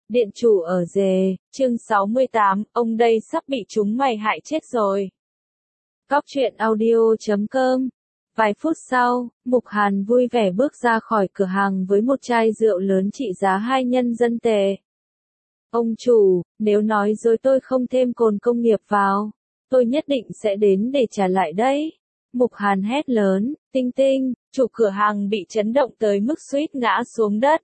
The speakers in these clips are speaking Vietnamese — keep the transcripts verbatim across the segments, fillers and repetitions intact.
Điện chủ ở rề, chương sáu mươi tám, ông đây sắp bị chúng mày hại chết rồi. Góc truyện audio chấm com. Vài phút sau, Mục Hàn vui vẻ bước ra khỏi cửa hàng với một chai rượu lớn trị giá hai nhân dân tệ. Ông chủ, nếu nói dối tôi không thêm cồn công nghiệp vào, tôi nhất định sẽ đến để trả lại đấy. Mục Hàn hét lớn, tinh tinh, chủ cửa hàng bị chấn động tới mức suýt ngã xuống đất.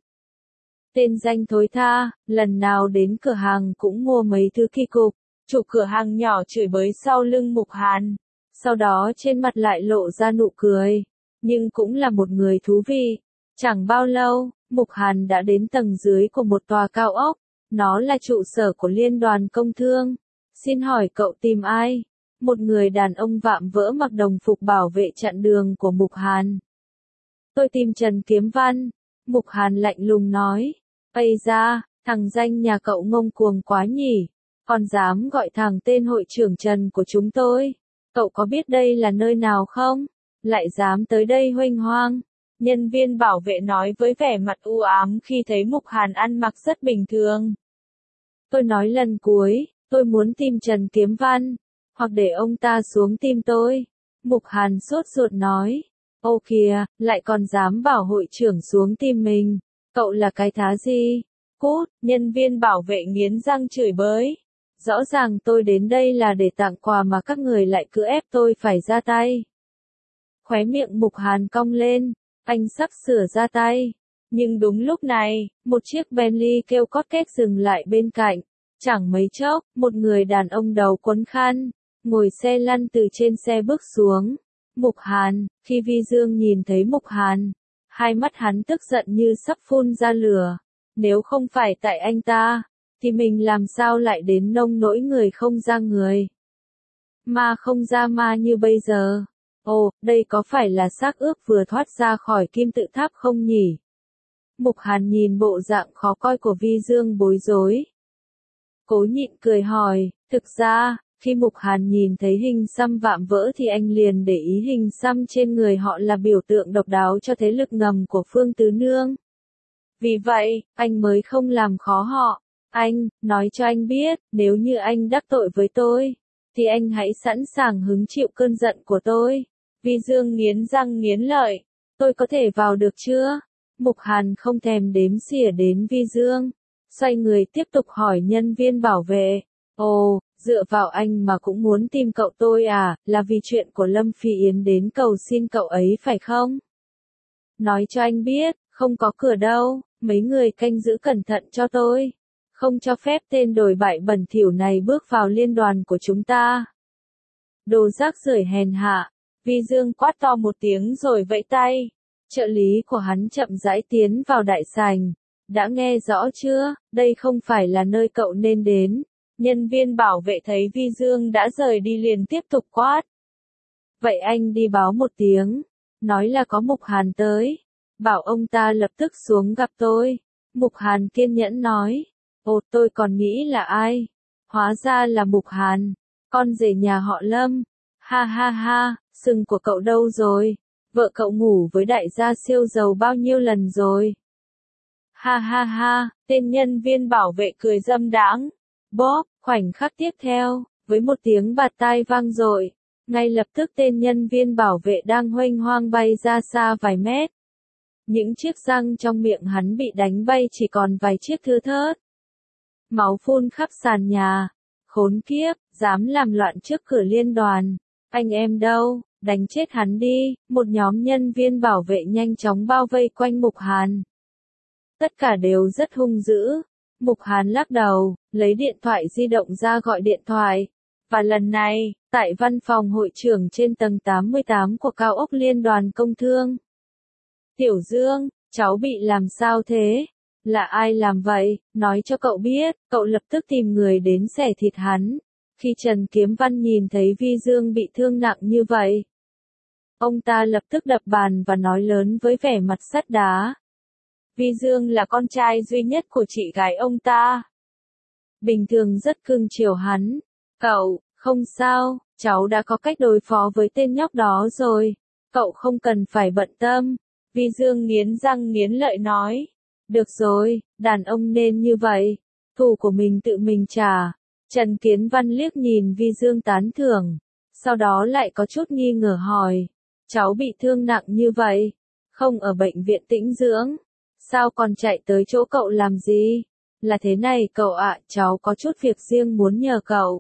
Tên danh thối tha, lần nào đến cửa hàng cũng mua mấy thứ kỳ cục. Chủ cửa hàng nhỏ chửi bới sau lưng Mục Hàn, sau đó trên mặt lại lộ ra nụ cười, nhưng cũng là một người thú vị. Chẳng bao lâu, Mục Hàn đã đến tầng dưới của một tòa cao ốc, nó là trụ sở của Liên đoàn Công Thương. Xin hỏi cậu tìm ai? Một người đàn ông vạm vỡ mặc đồng phục bảo vệ chặn đường của Mục Hàn. Tôi tìm Trần Kiếm Văn. Mục Hàn lạnh lùng nói. Ây da, thằng danh nhà cậu ngông cuồng quá nhỉ, còn dám gọi thẳng tên hội trưởng Trần của chúng tôi. Cậu có biết đây là nơi nào không? Lại dám tới đây huênh hoang. Nhân viên bảo vệ nói với vẻ mặt u ám khi thấy Mục Hàn ăn mặc rất bình thường. Tôi nói lần cuối, tôi muốn tìm Trần Kiếm Văn, hoặc để ông ta xuống tìm tôi. Mục Hàn sốt ruột nói. Ô kìa, lại còn dám bảo hội trưởng xuống tìm mình. Cậu là cái thá gì? Cút, nhân viên bảo vệ nghiến răng chửi bới. Rõ ràng tôi đến đây là để tặng quà mà các người lại cứ ép tôi phải ra tay. Khóe miệng Mục Hàn cong lên, anh sắp sửa ra tay. Nhưng đúng lúc này, một chiếc Bentley kêu cót két dừng lại bên cạnh. Chẳng mấy chốc, một người đàn ông đầu quấn khăn, ngồi xe lăn từ trên xe bước xuống. Mục Hàn, khi Vi Dương nhìn thấy Mục Hàn, hai mắt hắn tức giận như sắp phun ra lửa. Nếu không phải tại anh ta, thì mình làm sao lại đến nông nỗi người không ra người, ma không ra ma như bây giờ. Ồ, đây có phải là xác ướp vừa thoát ra khỏi kim tự tháp không nhỉ? Mục Hàn nhìn bộ dạng khó coi của Vi Dương bối rối. Cố nhịn cười hỏi, thực ra, khi Mục Hàn nhìn thấy hình xăm vạm vỡ thì anh liền để ý hình xăm trên người họ là biểu tượng độc đáo cho thế lực ngầm của Phương Tứ Nương. Vì vậy, anh mới không làm khó họ. Anh, nói cho anh biết, nếu như anh đắc tội với tôi, thì anh hãy sẵn sàng hứng chịu cơn giận của tôi. Vi Dương nghiến răng nghiến lợi. Tôi có thể vào được chưa? Mục Hàn không thèm đếm xỉa đến Vi Dương. Xoay người tiếp tục hỏi nhân viên bảo vệ. Ồ, dựa vào anh mà cũng muốn tìm cậu tôi à, là vì chuyện của Lâm Phi Yến đến cầu xin cậu ấy phải không? Nói cho anh biết, không có cửa đâu, mấy người canh giữ cẩn thận cho tôi. Không cho phép tên đồi bại bẩn thỉu này bước vào liên đoàn của chúng ta. Đồ rác rưởi hèn hạ. Vi Dương quát to một tiếng rồi vẫy tay. Trợ lý của hắn chậm rãi tiến vào đại sảnh. Đã nghe rõ chưa, đây không phải là nơi cậu nên đến. Nhân viên bảo vệ thấy Vi Dương đã rời đi liền tiếp tục quát. Vậy anh đi báo một tiếng, nói là có Mục Hàn tới. Bảo ông ta lập tức xuống gặp tôi. Mục Hàn kiên nhẫn nói. Ồ, tôi còn nghĩ là ai? Hóa ra là Mục Hàn, con rể nhà họ Lâm. Ha ha ha, sừng của cậu đâu rồi? Vợ cậu ngủ với đại gia siêu giàu bao nhiêu lần rồi? Ha ha ha, tên nhân viên bảo vệ cười dâm đãng. Bóp, khoảnh khắc tiếp theo, với một tiếng bạt tai vang dội, ngay lập tức tên nhân viên bảo vệ đang huênh hoang bay ra xa vài mét. Những chiếc răng trong miệng hắn bị đánh bay chỉ còn vài chiếc thưa thớt. Máu phun khắp sàn nhà. Khốn kiếp, dám làm loạn trước cửa liên đoàn. Anh em đâu, đánh chết hắn đi. Một nhóm nhân viên bảo vệ nhanh chóng bao vây quanh Mục Hàn. Tất cả đều rất hung dữ. Mục Hàn lắc đầu, lấy điện thoại di động ra gọi điện thoại. Và lần này, tại văn phòng hội trưởng trên tầng tám mươi tám của cao ốc Liên đoàn Công Thương. Tiểu Dương, cháu bị làm sao thế? Là ai làm vậy? Nói cho cậu biết. Cậu lập tức tìm người đến xẻ thịt hắn. Khi Trần Kiếm Văn nhìn thấy Vi Dương bị thương nặng như vậy, ông ta lập tức đập bàn và nói lớn với vẻ mặt sắt đá. Vi Dương là con trai duy nhất của chị gái ông ta. Bình thường rất cưng chiều hắn. Cậu, không sao, cháu đã có cách đối phó với tên nhóc đó rồi. Cậu không cần phải bận tâm. Vi Dương nghiến răng nghiến lợi nói. Được rồi, đàn ông nên như vậy. thù của mình tự mình trả. Trần Kiến Văn liếc nhìn Vi Dương tán thưởng, sau đó lại có chút nghi ngờ hỏi, cháu bị thương nặng như vậy, không ở bệnh viện tĩnh dưỡng, sao còn chạy tới chỗ cậu làm gì? Là thế này cậu ạ, cháu có chút việc riêng muốn nhờ cậu.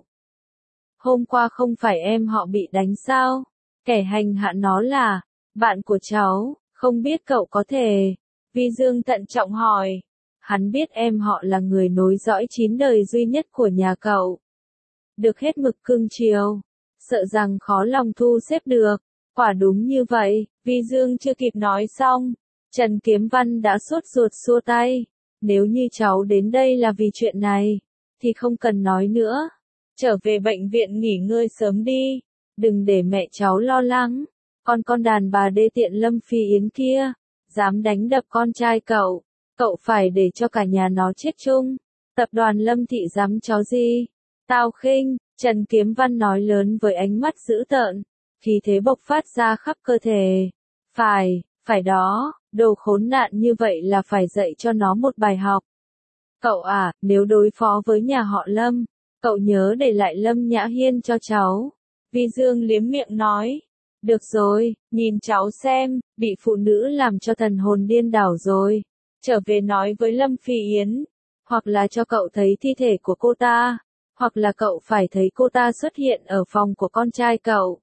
Hôm qua không phải em họ bị đánh sao? Kẻ hành hạ nó là bạn của cháu, không biết cậu có thể. Vi Dương thận trọng hỏi. Hắn biết em họ là người nối dõi chín đời duy nhất của nhà cậu. Được hết mực cưng chiều, sợ rằng khó lòng thu xếp được. Quả đúng như vậy, Vi Dương chưa kịp nói xong, Trần Kiếm Văn đã sốt ruột xua tay. Nếu như cháu đến đây là vì chuyện này, thì không cần nói nữa. Trở về bệnh viện nghỉ ngơi sớm đi, đừng để mẹ cháu lo lắng. Còn con đàn bà đê tiện Lâm Phi Yến kia, dám đánh đập con trai cậu, cậu phải để cho cả nhà nó chết chung. Tập đoàn Lâm Thị dám chó gì? Tao khinh, Trần Kiếm Văn nói lớn với ánh mắt dữ tợn, khí thế bộc phát ra khắp cơ thể. Phải, phải đó, đồ khốn nạn như vậy là phải dạy cho nó một bài học. Cậu à, nếu đối phó với nhà họ Lâm, cậu nhớ để lại Lâm Nhã Hiên cho cháu. Vi Dương liếm miệng nói. Được rồi, nhìn cháu xem, bị phụ nữ làm cho thần hồn điên đảo rồi. Trở về nói với Lâm Phi Yến, hoặc là cho cậu thấy thi thể của cô ta, hoặc là cậu phải thấy cô ta xuất hiện ở phòng của con trai cậu.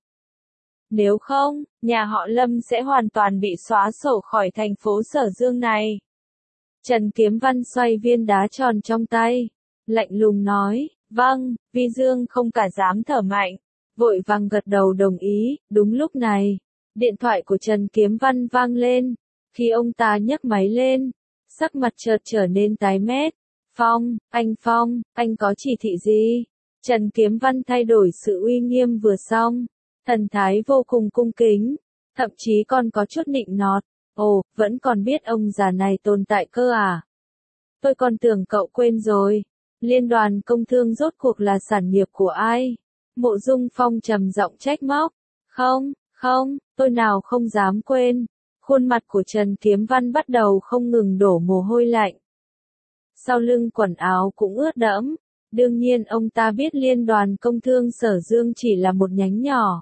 Nếu không, nhà họ Lâm sẽ hoàn toàn bị xóa sổ khỏi thành phố Sở Dương này. Trần Kiếm Văn xoay viên đá tròn trong tay, lạnh lùng nói, vâng. Vi Dương không cả dám thở mạnh, vội vàng gật đầu đồng ý. Đúng lúc này, điện thoại của Trần Kiếm Văn vang lên. Khi ông ta nhấc máy lên, sắc mặt chợt trở nên tái mét. Phong, anh Phong, anh có chỉ thị gì? Trần Kiếm Văn thay đổi sự uy nghiêm vừa xong, thần thái vô cùng cung kính, thậm chí còn có chút nịnh nọt. Ồ, vẫn còn biết ông già này tồn tại cơ à? Tôi còn tưởng cậu quên rồi. Liên đoàn Công Thương rốt cuộc là sản nghiệp của ai? Mộ Dung Phong trầm giọng trách móc. Không, không, tôi nào không dám quên. Khuôn mặt của Trần Kiếm Văn bắt đầu không ngừng đổ mồ hôi lạnh. Sau lưng quần áo cũng ướt đẫm. Đương nhiên ông ta biết Liên đoàn Công Thương Sở Dương chỉ là một nhánh nhỏ.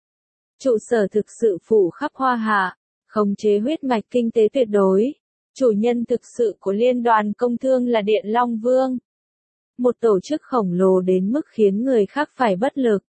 Trụ sở thực sự phủ khắp Hoa Hạ, khống chế huyết mạch kinh tế tuyệt đối. Chủ nhân thực sự của Liên đoàn Công Thương là Điện Long Vương. Một tổ chức khổng lồ đến mức khiến người khác phải bất lực.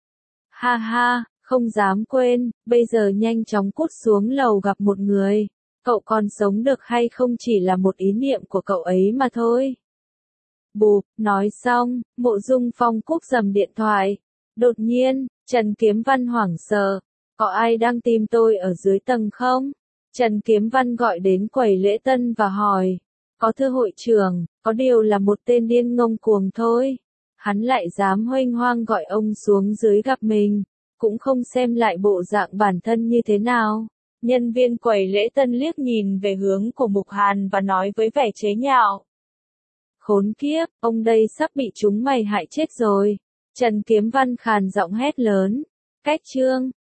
Ha ha, không dám quên, bây giờ nhanh chóng cút xuống lầu gặp một người. Cậu còn sống được hay không chỉ là một ý niệm của cậu ấy mà thôi. Bụp, nói xong, Mộ Dung Phong cúp dầm điện thoại. Đột nhiên, Trần Kiếm Văn hoảng sợ. Có ai đang tìm tôi ở dưới tầng không? Trần Kiếm Văn gọi đến quầy lễ tân và hỏi. Có thưa hội trưởng, có điều là một tên điên ngông cuồng thôi. Hắn lại dám huênh hoang gọi ông xuống dưới gặp mình, cũng không xem lại bộ dạng bản thân như thế nào. Nhân viên quầy lễ tân liếc nhìn về hướng của Mục Hàn và nói với vẻ chế nhạo. Khốn kiếp, ông đây sắp bị chúng mày hại chết rồi. Trần Kiếm Văn khàn giọng hét lớn. Cách chương